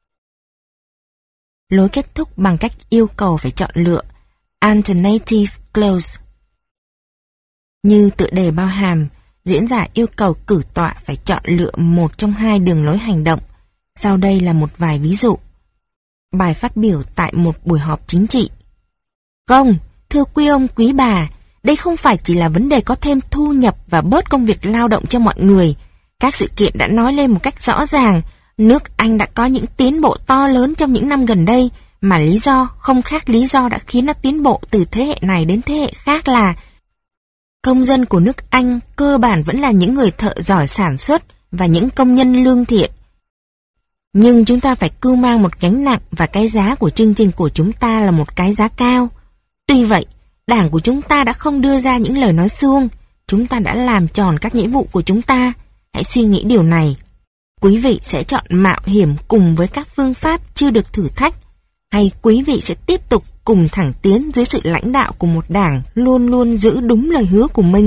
Lối kết thúc bằng cách yêu cầu phải chọn lựa. Alternative close. Như tựa đề bao hàm, diễn giả yêu cầu cử tọa phải chọn lựa một trong hai đường lối hành động. Sau đây là một vài ví dụ. Bài phát biểu tại một buổi họp chính trị. Không, thưa quý ông quý bà, đây không phải chỉ là vấn đề có thêm thu nhập và bớt công việc lao động cho mọi người. Các sự kiện đã nói lên một cách rõ ràng, nước Anh đã có những tiến bộ to lớn trong những năm gần đây, mà lý do không khác lý do đã khiến nó tiến bộ từ thế hệ này đến thế hệ khác là công dân của nước Anh cơ bản vẫn là những người thợ giỏi sản xuất và những công nhân lương thiện. Nhưng chúng ta phải cưu mang một gánh nặng, và cái giá của chương trình của chúng ta là một cái giá cao. Tuy vậy, đảng của chúng ta đã không đưa ra những lời nói suông. Chúng ta đã làm tròn các nghĩa vụ của chúng ta. Hãy suy nghĩ điều này. Quý vị sẽ chọn mạo hiểm cùng với các phương pháp chưa được thử thách, hay quý vị sẽ tiếp tục cùng thẳng tiến dưới sự lãnh đạo của một đảng luôn luôn giữ đúng lời hứa của mình?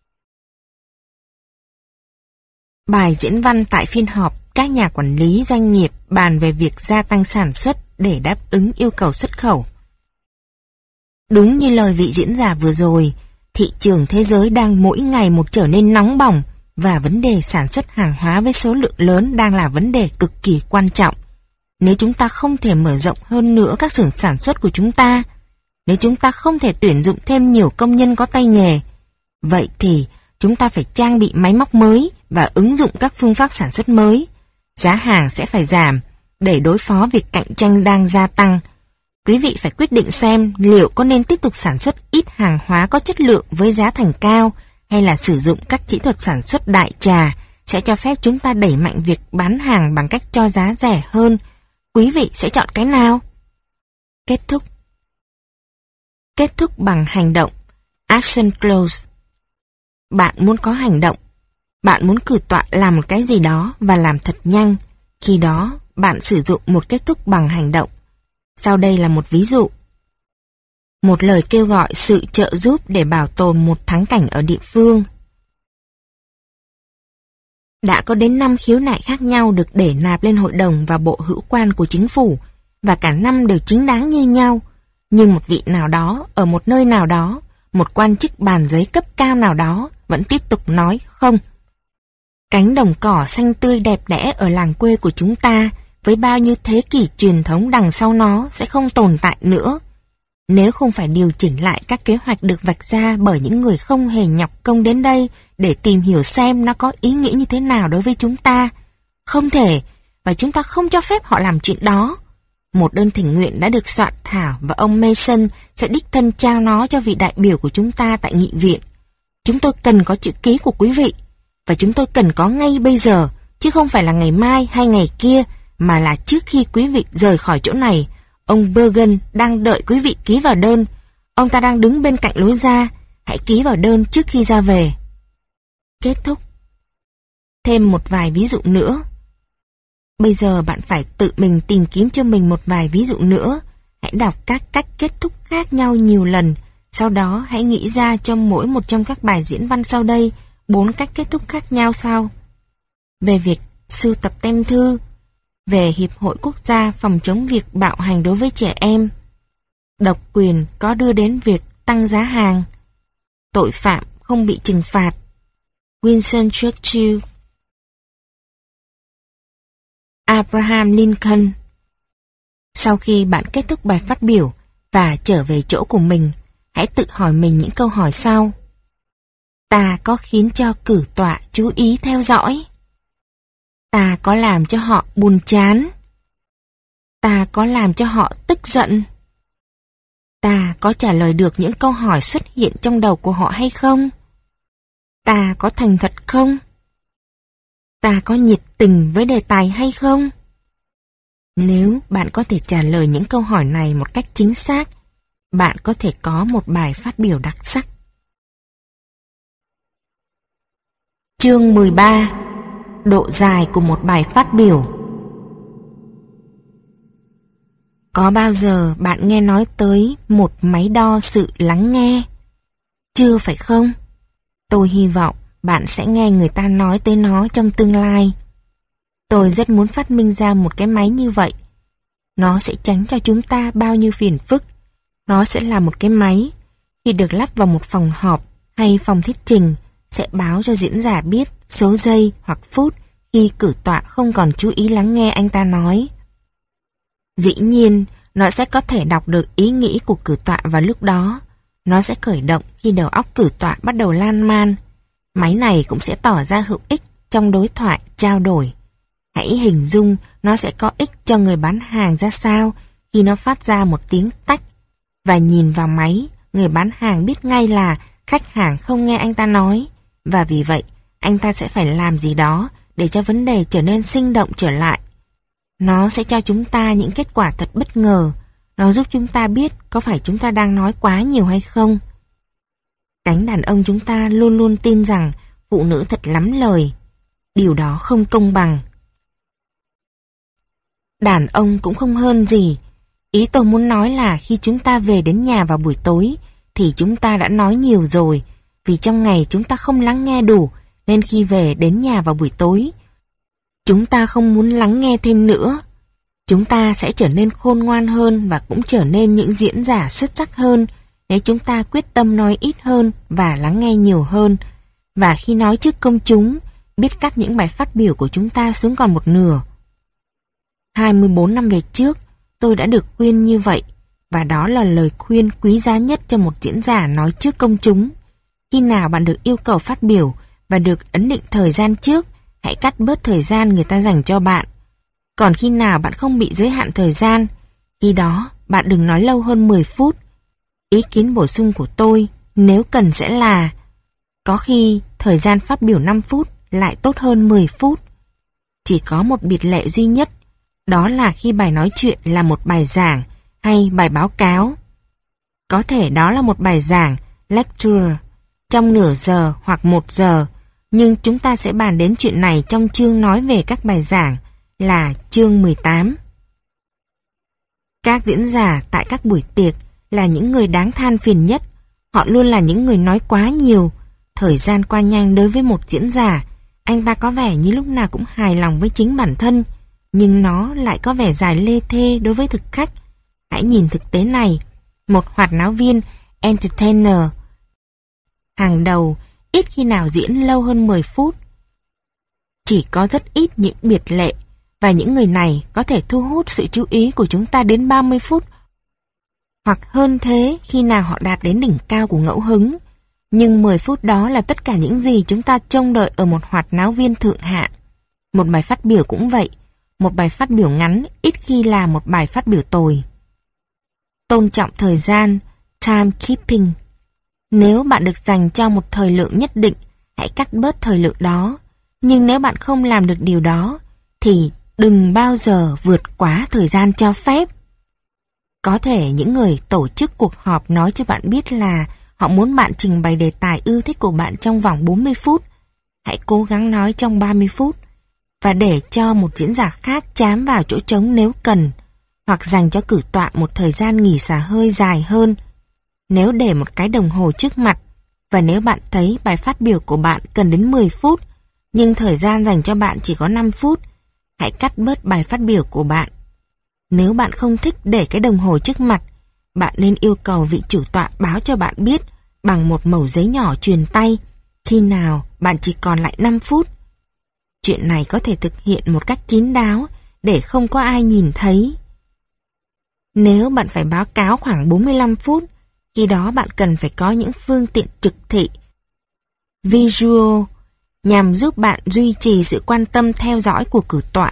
Bài diễn văn tại phiên họp các nhà quản lý doanh nghiệp bàn về việc gia tăng sản xuất để đáp ứng yêu cầu xuất khẩu. Đúng như lời vị diễn giả vừa rồi, thị trường thế giới đang mỗi ngày một trở nên nóng bỏng, và vấn đề sản xuất hàng hóa với số lượng lớn đang là vấn đề cực kỳ quan trọng. Nếu chúng ta không thể mở rộng hơn nữa các xưởng sản xuất của chúng ta, nếu chúng ta không thể tuyển dụng thêm nhiều công nhân có tay nghề, vậy thì chúng ta phải trang bị máy móc mới và ứng dụng các phương pháp sản xuất mới. Giá hàng sẽ phải giảm để đối phó việc cạnh tranh đang gia tăng. Quý vị phải quyết định xem liệu có nên tiếp tục sản xuất ít hàng hóa có chất lượng với giá thành cao, hay là sử dụng các kỹ thuật sản xuất đại trà sẽ cho phép chúng ta đẩy mạnh việc bán hàng bằng cách cho giá rẻ hơn. Quý vị sẽ chọn cái nào? Kết thúc. Kết thúc bằng hành động. Action close. Bạn muốn có hành động. Bạn muốn cử tọa làm một cái gì đó và làm thật nhanh. Khi đó, bạn sử dụng một kết thúc bằng hành động. Sau đây là một ví dụ. Một lời kêu gọi sự trợ giúp để bảo tồn một thắng cảnh ở địa phương. Đã có đến năm khiếu nại khác nhau được để nạp lên hội đồng và bộ hữu quan của chính phủ, và cả năm đều chính đáng như nhau. Nhưng một vị nào đó, ở một nơi nào đó, một quan chức bàn giấy cấp cao nào đó vẫn tiếp tục nói không. Cánh đồng cỏ xanh tươi đẹp đẽ ở làng quê của chúng ta, với bao nhiêu thế kỷ truyền thống đằng sau nó sẽ không tồn tại nữa. Nếu không phải điều chỉnh lại các kế hoạch được vạch ra bởi những người không hề nhọc công đến đây để tìm hiểu xem nó có ý nghĩa như thế nào đối với chúng ta. Không thể, và chúng ta không cho phép họ làm chuyện đó. Một đơn thỉnh nguyện đã được soạn thảo và ông Mason sẽ đích thân trao nó cho vị đại biểu của chúng ta tại nghị viện. Chúng tôi cần có chữ ký của quý vị, và chúng tôi cần có ngay bây giờ, chứ không phải là ngày mai hay ngày kia, mà là trước khi quý vị rời khỏi chỗ này. Ông Bergen đang đợi quý vị ký vào đơn. Ông ta đang đứng bên cạnh lối ra. Hãy ký vào đơn trước khi ra về. Kết thúc. Thêm một vài ví dụ nữa. Bây giờ bạn phải tự mình tìm kiếm cho mình một vài ví dụ nữa. Hãy đọc các cách kết thúc khác nhau nhiều lần. Sau đó hãy nghĩ ra cho mỗi một trong các bài diễn văn sau đây bốn cách kết thúc khác nhau sau. Về việc sưu tập tem thư. Về Hiệp hội Quốc gia phòng chống việc bạo hành đối với trẻ em. Độc quyền có đưa đến việc tăng giá hàng. Tội phạm không bị trừng phạt. Winston Churchill. Abraham Lincoln. Sau khi bạn kết thúc bài phát biểu và trở về chỗ của mình, hãy tự hỏi mình những câu hỏi sau. Ta có khiến cho cử tọa chú ý theo dõi? Ta có làm cho họ buồn chán? Ta có làm cho họ tức giận? Ta có trả lời được những câu hỏi xuất hiện trong đầu của họ hay không? Ta có thành thật không? Ta có nhiệt tình với đề tài hay không? Nếu bạn có thể trả lời những câu hỏi này một cách chính xác, bạn có thể có một bài phát biểu đặc sắc. Chương mười ba. Độ dài của một bài phát biểu. Có bao giờ bạn nghe nói tới một máy đo sự lắng nghe? Chưa phải không? Tôi hy vọng bạn sẽ nghe người ta nói tới nó trong tương lai. Tôi rất muốn phát minh ra một cái máy như vậy. Nó sẽ tránh cho chúng ta bao nhiêu phiền phức. Nó sẽ là một cái máy, khi được lắp vào một phòng họp hay phòng thuyết trình, sẽ báo cho diễn giả biết số giây hoặc phút khi cử tọa không còn chú ý lắng nghe anh ta nói. Dĩ nhiên, nó sẽ có thể đọc được ý nghĩ của cử tọa vào lúc đó. Nó sẽ khởi động khi đầu óc cử tọa bắt đầu lan man. Máy này cũng sẽ tỏ ra hữu ích trong đối thoại, trao đổi. Hãy hình dung nó sẽ có ích cho người bán hàng ra sao khi nó phát ra một tiếng tách. Và nhìn vào máy, người bán hàng biết ngay là khách hàng không nghe anh ta nói. Và vì vậy, anh ta sẽ phải làm gì đó để cho vấn đề trở nên sinh động trở lại. Nó sẽ cho chúng ta những kết quả thật bất ngờ. Nó giúp chúng ta biết có phải chúng ta đang nói quá nhiều hay không. Cánh đàn ông chúng ta luôn luôn tin rằng phụ nữ thật lắm lời. Điều đó không công bằng. Đàn ông cũng không hơn gì. Ý tôi muốn nói là khi chúng ta về đến nhà vào buổi tối thì chúng ta đã nói nhiều rồi. Vì trong ngày chúng ta không lắng nghe đủ, nên khi về đến nhà vào buổi tối, chúng ta không muốn lắng nghe thêm nữa. Chúng ta sẽ trở nên khôn ngoan hơn và cũng trở nên những diễn giả xuất sắc hơn nếu chúng ta quyết tâm nói ít hơn và lắng nghe nhiều hơn. Và khi nói trước công chúng, biết cắt những bài phát biểu của chúng ta xuống còn một nửa. hai mươi bốn năm về trước, tôi đã được khuyên như vậy, và đó là lời khuyên quý giá nhất cho một diễn giả nói trước công chúng. Khi nào bạn được yêu cầu phát biểu và được ấn định thời gian trước, hãy cắt bớt thời gian người ta dành cho bạn. Còn khi nào bạn không bị giới hạn thời gian, khi đó bạn đừng nói lâu hơn mười phút. Ý kiến bổ sung của tôi, nếu cần sẽ là, có khi thời gian phát biểu năm phút lại tốt hơn mười phút. Chỉ có một biệt lệ duy nhất, đó là khi bài nói chuyện là một bài giảng hay bài báo cáo. Có thể đó là một bài giảng, lecture, trong nửa giờ hoặc một giờ, nhưng chúng ta sẽ bàn đến chuyện này trong chương nói về các bài giảng, là chương mười tám. Các diễn giả tại các buổi tiệc là những người đáng than phiền nhất. Họ luôn là những người nói quá nhiều. Thời gian qua nhanh đối với một diễn giả. Anh ta có vẻ như lúc nào cũng hài lòng với chính bản thân, nhưng nó lại có vẻ dài lê thê đối với thực khách. Hãy nhìn thực tế này. Một hoạt náo viên, entertainer, hàng đầu, ít khi nào diễn lâu hơn mười phút. Chỉ có rất ít những biệt lệ, và những người này có thể thu hút sự chú ý của chúng ta đến ba mươi phút, hoặc hơn thế khi nào họ đạt đến đỉnh cao của ngẫu hứng. Nhưng mười phút đó là tất cả những gì chúng ta trông đợi ở một hoạt náo viên thượng hạng. Một bài phát biểu cũng vậy. Một bài phát biểu ngắn ít khi là một bài phát biểu tồi. Tôn trọng thời gian, time keeping. Nếu bạn được dành cho một thời lượng nhất định, hãy cắt bớt thời lượng đó. Nhưng nếu bạn không làm được điều đó, thì đừng bao giờ vượt quá thời gian cho phép. Có thể những người tổ chức cuộc họp nói cho bạn biết là họ muốn bạn trình bày đề tài ưa thích của bạn trong vòng bốn mươi phút. Hãy cố gắng nói trong ba mươi phút và để cho một diễn giả khác chám vào chỗ trống nếu cần, hoặc dành cho cử tọa một thời gian nghỉ xả hơi dài hơn. Nếu để một cái đồng hồ trước mặt và nếu bạn thấy bài phát biểu của bạn cần đến mười phút nhưng thời gian dành cho bạn chỉ có năm phút, hãy cắt bớt bài phát biểu của bạn. Nếu bạn không thích để cái đồng hồ trước mặt, bạn nên yêu cầu vị chủ tọa báo cho bạn biết bằng một mẩu giấy nhỏ truyền tay khi nào bạn chỉ còn lại năm phút. Chuyện này có thể thực hiện một cách kín đáo để không có ai nhìn thấy. Nếu bạn phải báo cáo khoảng bốn mươi lăm phút, khi đó bạn cần phải có những phương tiện trực thị, visual, nhằm giúp bạn duy trì sự quan tâm theo dõi của cử tọa.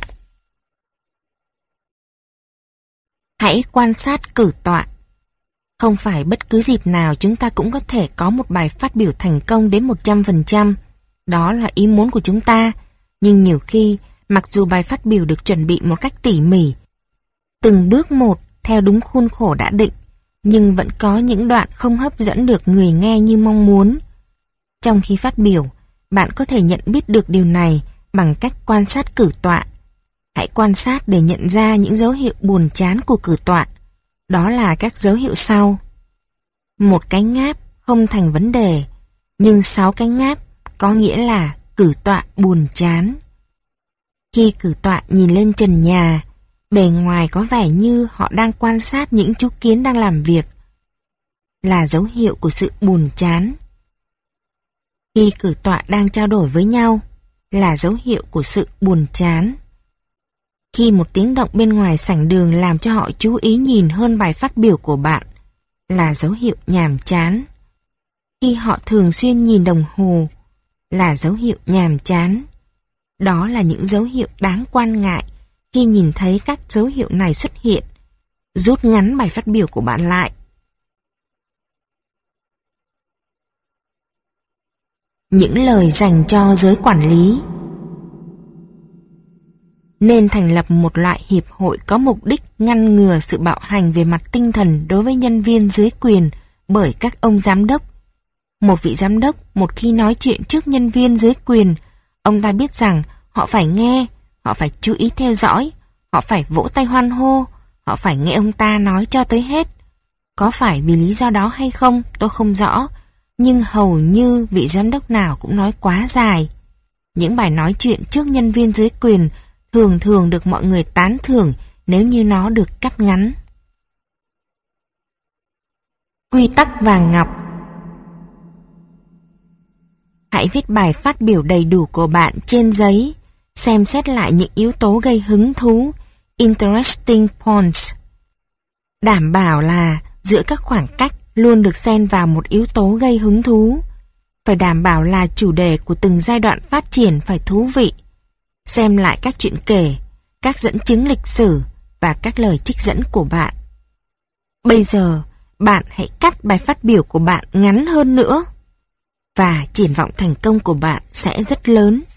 Hãy quan sát cử tọa. Không phải bất cứ dịp nào chúng ta cũng có thể có một bài phát biểu thành công đến một trăm phần trăm. Đó là ý muốn của chúng ta. Nhưng nhiều khi, mặc dù bài phát biểu được chuẩn bị một cách tỉ mỉ, từng bước một theo đúng khuôn khổ đã định, nhưng vẫn có những đoạn không hấp dẫn được người nghe như mong muốn. Trong khi phát biểu, bạn có thể nhận biết được điều này bằng cách quan sát cử tọa. Hãy quan sát để nhận ra những dấu hiệu buồn chán của cử tọa. Đó là các dấu hiệu sau. Một cái ngáp không thành vấn đề, nhưng sáu cái ngáp có nghĩa là cử tọa buồn chán. Khi cử tọa nhìn lên trần nhà, bề ngoài có vẻ như họ đang quan sát những chú kiến đang làm việc, là dấu hiệu của sự buồn chán. Khi cử tọa đang trao đổi với nhau, là dấu hiệu của sự buồn chán. Khi một tiếng động bên ngoài sảnh đường làm cho họ chú ý nhìn hơn bài phát biểu của bạn, là dấu hiệu nhàm chán. Khi họ thường xuyên nhìn đồng hồ, là dấu hiệu nhàm chán. Đó là những dấu hiệu đáng quan ngại. Khi nhìn thấy các dấu hiệu này xuất hiện, rút ngắn bài phát biểu của bạn lại. Những lời dành cho giới quản lý. Nên thành lập một loại hiệp hội có mục đích ngăn ngừa sự bạo hành về mặt tinh thần đối với nhân viên dưới quyền bởi các ông giám đốc. Một vị giám đốc một khi nói chuyện trước nhân viên dưới quyền, ông ta biết rằng họ phải nghe, họ phải chú ý theo dõi, họ phải vỗ tay hoan hô, họ phải nghe ông ta nói cho tới hết. Có phải vì lý do đó hay không, tôi không rõ, nhưng hầu như vị giám đốc nào cũng nói quá dài. Những bài nói chuyện trước nhân viên dưới quyền thường thường được mọi người tán thưởng nếu như nó được cắt ngắn. Quy tắc vàng ngọc. Hãy viết bài phát biểu đầy đủ của bạn trên giấy, xem xét lại những yếu tố gây hứng thú, interesting points. Đảm bảo là giữa các khoảng cách luôn được xen vào một yếu tố gây hứng thú. Phải đảm bảo là chủ đề của từng giai đoạn phát triển phải thú vị. Xem lại các chuyện kể, các dẫn chứng lịch sử và các lời trích dẫn của bạn. Bây giờ, bạn hãy cắt bài phát biểu của bạn ngắn hơn nữa, và triển vọng thành công của bạn sẽ rất lớn.